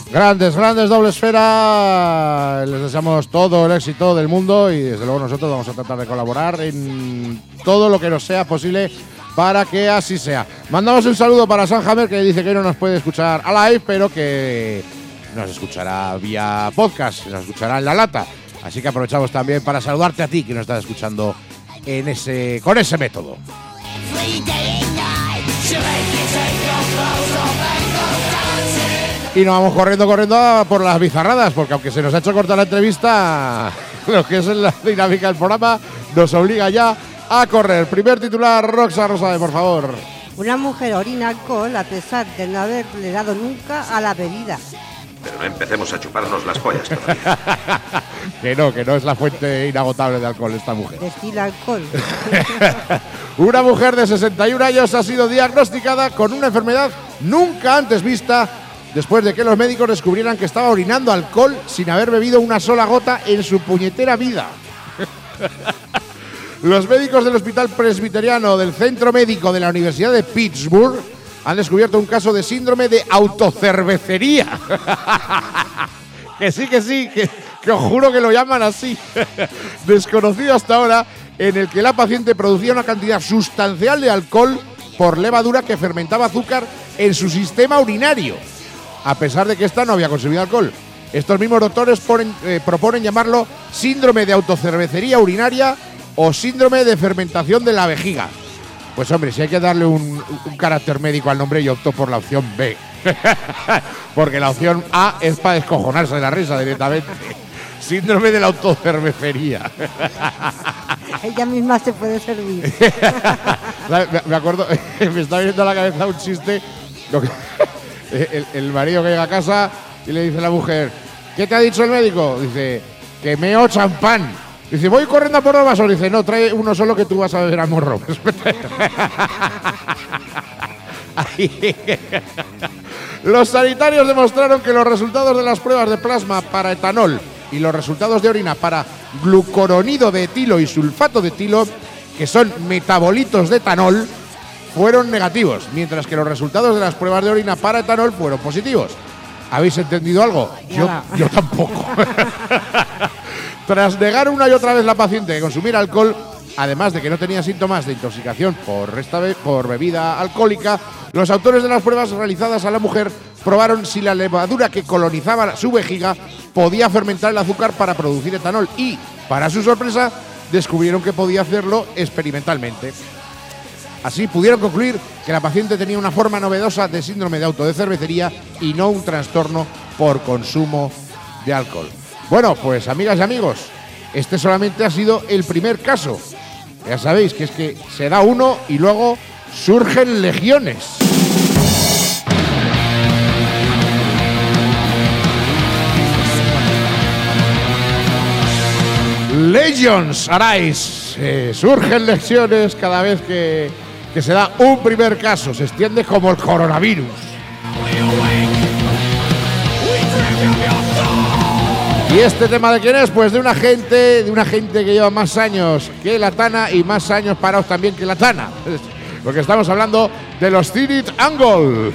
Grandes Doble Esfera. Les deseamos todo el éxito del mundo y desde luego nosotros vamos a tratar de colaborar en todo lo que nos sea posible para que así sea. Mandamos un saludo para Sanhammer, que dice que no nos puede escuchar a live, pero que nos escuchará vía podcast, nos escuchará en la lata. Así que aprovechamos también para saludarte a ti que nos estás escuchando con ese método. Y nos vamos corriendo por las bizarradas, porque aunque se nos ha hecho cortar la entrevista, lo que es la dinámica del programa nos obliga ya a correr. Primer titular, Roxa Rosade, por favor. Una mujer orina alcohol a pesar de no haberle dado nunca a la bebida. Pero no empecemos a chuparnos las pollas todavía. que no es la fuente inagotable de alcohol esta mujer. Destila alcohol. Una mujer de 61 años ha sido diagnosticada con una enfermedad nunca antes vista después de que los médicos descubrieran que estaba orinando alcohol sin haber bebido una sola gota en su puñetera vida. Los médicos del Hospital Presbiteriano del Centro Médico de la Universidad de Pittsburgh han descubierto un caso de síndrome de autocervecería. que sí, que os juro que lo llaman así. Desconocido hasta ahora, en el que la paciente producía una cantidad sustancial de alcohol por levadura que fermentaba azúcar en su sistema urinario, a pesar de que ésta no había consumido alcohol. Estos mismos doctores proponen llamarlo síndrome de autocervecería urinaria o síndrome de fermentación de la vejiga. Pues hombre, si hay que darle un carácter médico al nombre, yo opto por la opción B. Porque la opción A es para descojonarse de la risa directamente. Síndrome de la autocervecería. Ella misma se puede servir. Me acuerdo, me está viniendo a la cabeza un chiste. El marido que llega a casa y le dice a la mujer: ¿qué te ha dicho el médico? Dice: que meo champán. Dice: voy corriendo a por los vasos. Dice: no, trae uno solo que tú vas a beber a morro. Los sanitarios demostraron que los resultados de las pruebas de plasma para etanol y los resultados de orina para glucoronido de etilo y sulfato de etilo, que son metabolitos de etanol, fueron negativos, mientras que los resultados de las pruebas de orina para etanol fueron positivos. ¿Habéis entendido algo? Yo tampoco. Tras negar una y otra vez la paciente que consumiera alcohol, además de que no tenía síntomas de intoxicación por bebida alcohólica, los autores de las pruebas realizadas a la mujer probaron si la levadura que colonizaba su vejiga podía fermentar el azúcar para producir etanol y, para su sorpresa, descubrieron que podía hacerlo experimentalmente. Así pudieron concluir que la paciente tenía una forma novedosa de síndrome de autocervecería y no un trastorno por consumo de alcohol. Bueno, pues amigas y amigos, este solamente ha sido el primer caso. Ya sabéis que es que se da uno y luego surgen legiones. Legions arise. Surgen legiones cada vez que se da un primer caso. Se extiende como el coronavirus. ¿Y este tema de quién es? Pues de una gente que lleva más años que la Tana y más años parados también que la Tana. Porque estamos hablando de los Thinned Angle.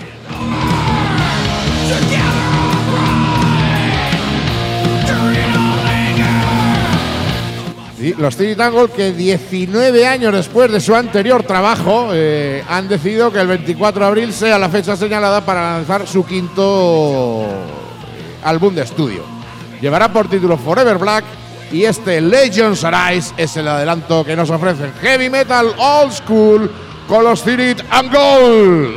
Sí, los Thinned Angle, que 19 años después de su anterior trabajo han decidido que el 24 de abril sea la fecha señalada para lanzar su quinto álbum de estudio. Llevará por título Forever Black y este Legends Arise es el adelanto que nos ofrece Heavy Metal Old School con los Thinned Angle.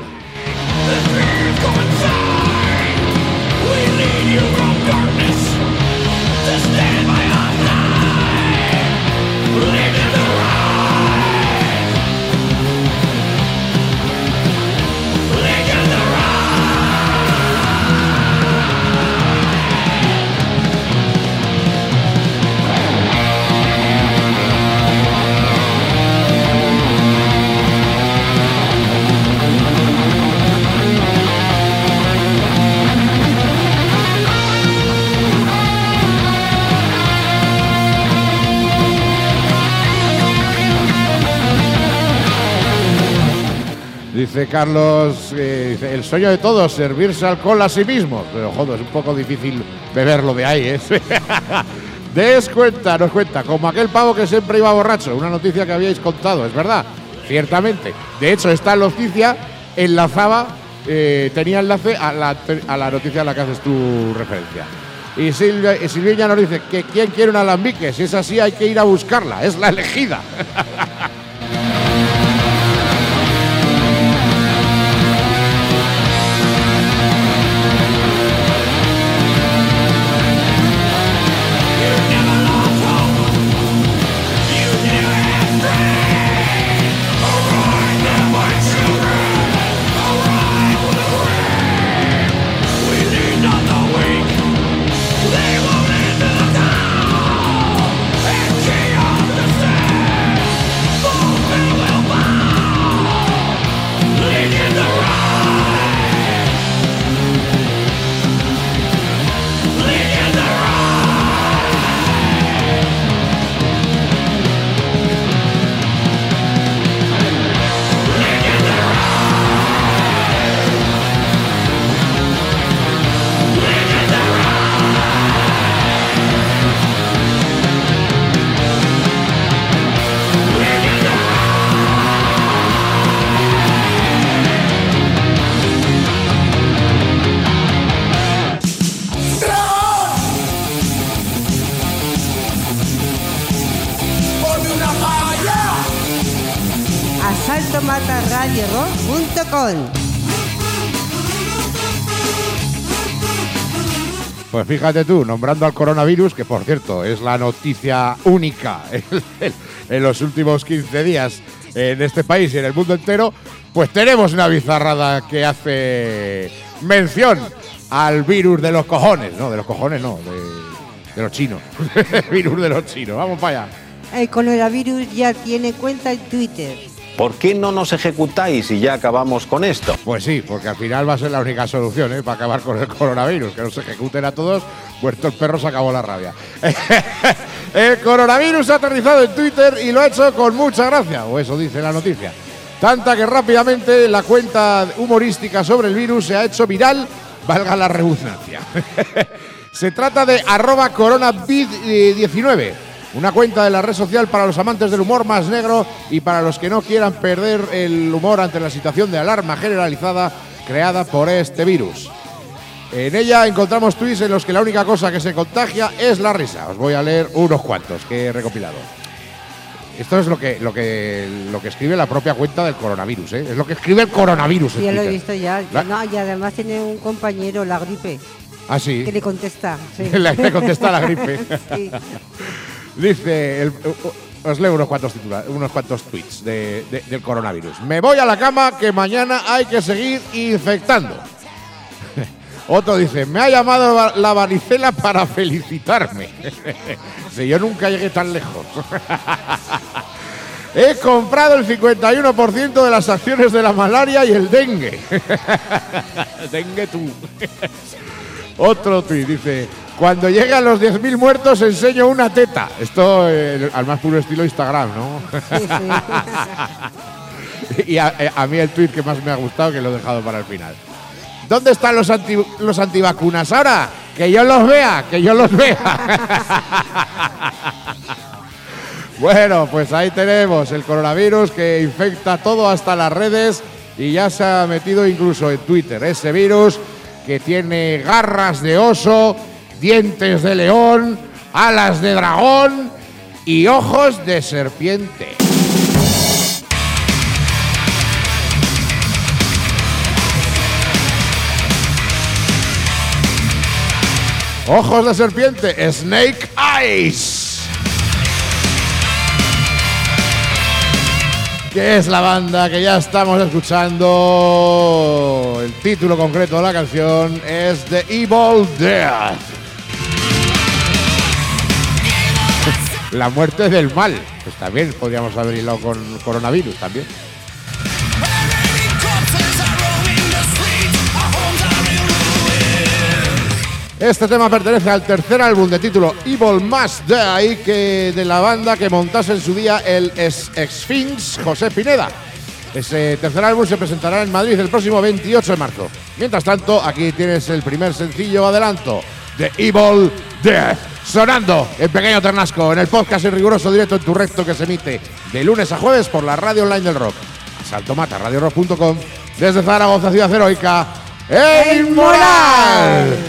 Dice Carlos, dice, el sueño de todos, servirse alcohol a sí mismos. Pero joder, es un poco difícil beberlo de ahí, ¿eh? Nos cuenta, como aquel pavo que siempre iba borracho. Una noticia que habíais contado, es verdad, ciertamente. De hecho, esta noticia enlazaba, tenía enlace a la noticia a la que haces tu referencia. Y Silvia nos dice que quién quiere un alambique, si es así hay que ir a buscarla, es la elegida. asaltomatarradiorock.com. Pues fíjate tú, nombrando al coronavirus, que por cierto es la noticia única en los últimos 15 días en este país y en el mundo entero, pues tenemos una bizarrada que hace mención al virus de los cojones. No, de los cojones no, de los chinos. Virus de los chinos, vamos para allá. El coronavirus ya tiene cuenta en Twitter. ¿Por qué no nos ejecutáis y ya acabamos con esto? Pues sí, porque al final va a ser la única solución, para acabar con el coronavirus. Que nos ejecuten a todos, vuestros perros, acabó la rabia. El coronavirus ha aterrizado en Twitter y lo ha hecho con mucha gracia, o eso dice la noticia. Tanta que rápidamente la cuenta humorística sobre el virus se ha hecho viral, valga la redundancia. Se trata de @coronavid19. Una cuenta de la red social para los amantes del humor más negro y para los que no quieran perder el humor ante la situación de alarma generalizada creada por este virus. En ella encontramos tweets en los que la única cosa que se contagia es la risa. Os voy a leer unos cuantos que he recopilado. Esto es lo que escribe la propia cuenta del coronavirus, ¿eh? Es lo que escribe el coronavirus. Sí, ya lo he visto ya. No, y además tiene un compañero, la gripe. Ah, sí. Que le contesta. Sí. Le contesta la gripe. Sí. Dice, os leo unos cuantos tweets del coronavirus. Me voy a la cama que mañana hay que seguir infectando. Otro dice, me ha llamado la varicela para felicitarme. Si yo nunca llegué tan lejos. He comprado el 51% de las acciones de la malaria y el dengue. Dengue tú. Otro tuit dice, cuando lleguen los 10.000 muertos enseño una teta. Esto al más puro estilo Instagram, ¿no? Sí, sí. Y a mí el tuit que más me ha gustado, que lo he dejado para el final. ¿Dónde están los antivacunas ahora? Que yo los vea, que yo los vea. Bueno, pues ahí tenemos el coronavirus que infecta todo, hasta las redes, y ya se ha metido incluso en Twitter. Ese virus que tiene garras de oso, dientes de león, alas de dragón y ojos de serpiente. Ojos de serpiente, Snake Eyes. Que es la banda que ya estamos escuchando. El título concreto de la canción es The Evil Dead. La muerte del mal. Pues también podríamos haber hilado con coronavirus también. Este tema pertenece al tercer álbum de título Evil Must Die, que de la banda que montase en su día el Sphinx José Pineda. Ese tercer álbum se presentará en Madrid el próximo 28 de marzo. Mientras tanto, aquí tienes el primer sencillo adelanto de Evil Death, sonando en Pequeño Ternasco, en el podcast en riguroso directo en tu recto que se emite de lunes a jueves por la radio online del rock. Saltomata, radiorock.com, desde Zaragoza, ciudad heroica, ¡El Moral!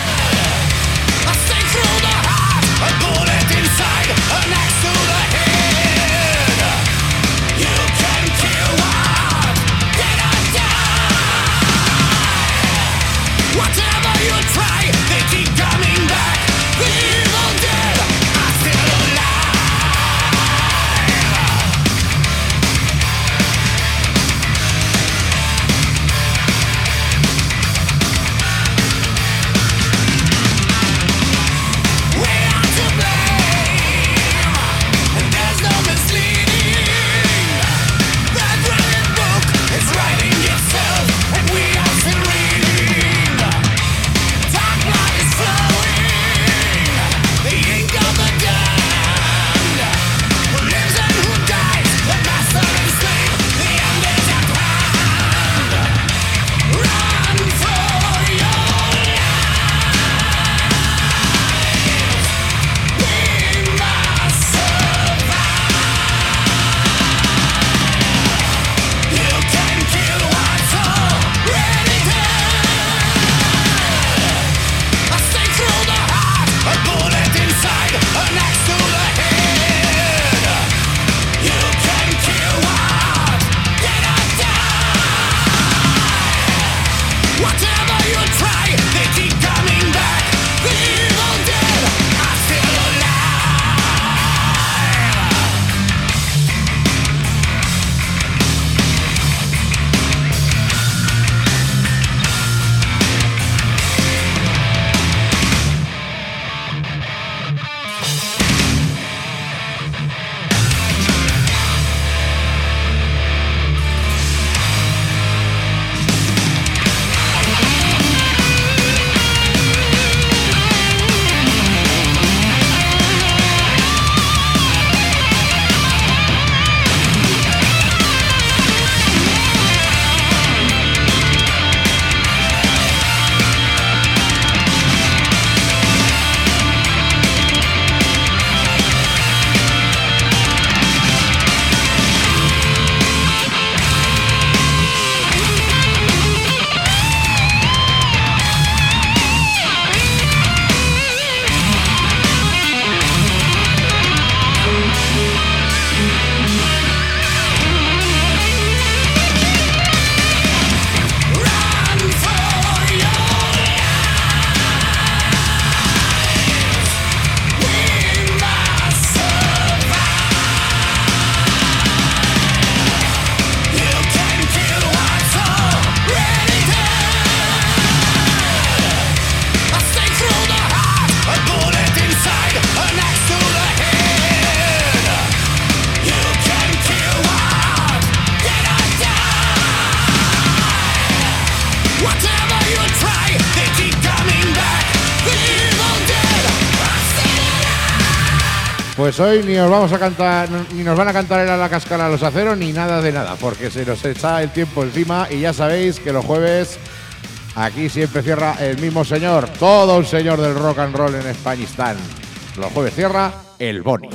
Pues hoy ni os vamos a cantar, ni nos van a cantar el a la cascala a los aceros, ni nada de nada, porque se nos echa el tiempo encima y ya sabéis que los jueves aquí siempre cierra el mismo señor, todo un señor del rock and roll en Españistán. Los jueves cierra el Boni.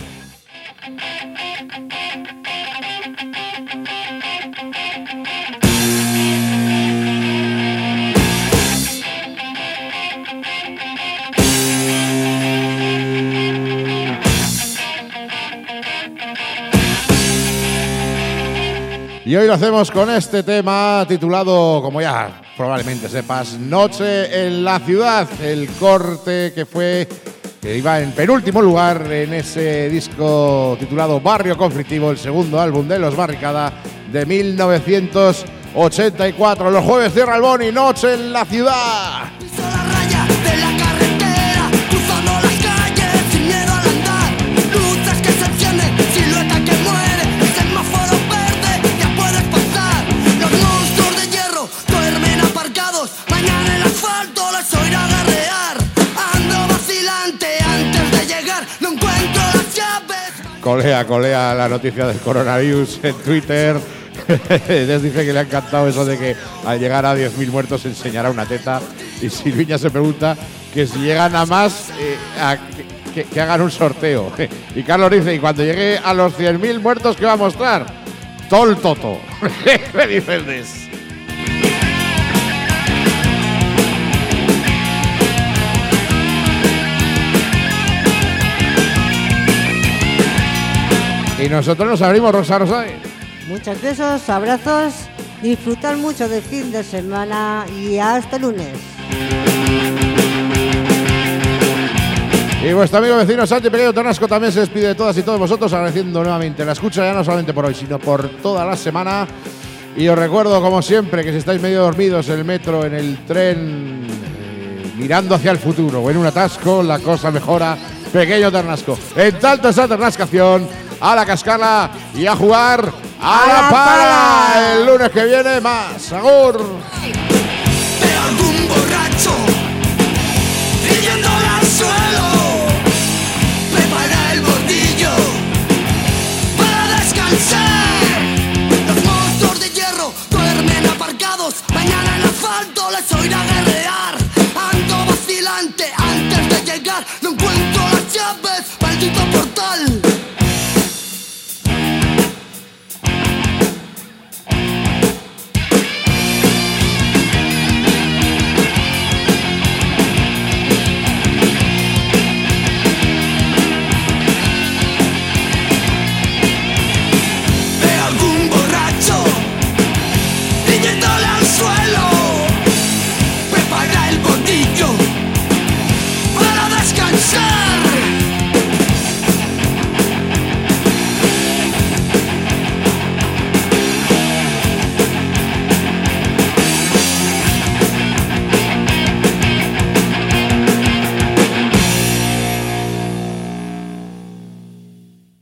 Y hoy lo hacemos con este tema titulado, como ya probablemente sepas, Noche en la Ciudad, el corte que iba en penúltimo lugar en ese disco titulado Barrio Conflictivo, el segundo álbum de Los Barricada de 1984. Los jueves cierra el Boni, Noche en la Ciudad. Colea la noticia del coronavirus en Twitter. Les dice que le ha encantado eso de que al llegar a 10.000 muertos enseñará una teta. Y Silviña se pregunta que si llegan a más, que hagan un sorteo. Y Carlos dice, y cuando llegue a los 100.000 muertos, ¿qué va a mostrar? Todo el toto. Me dice el Des. Y nosotros nos abrimos, Rosa Rosay. Muchos besos, abrazos, disfrutar mucho del fin de semana y hasta el lunes. Y vuestro amigo vecino Santi Pequeño Ternasco también se despide de todas y todos vosotros, agradeciendo nuevamente la escucha, ya no solamente por hoy, sino por toda la semana. Y os recuerdo, como siempre, que si estáis medio dormidos en el metro, en el tren, mirando hacia el futuro o en un atasco, la cosa mejora. Pequeño Ternasco. En tanto esa ternascación, a la cascala y a jugar a la pala. El lunes que viene más. ¡Agur!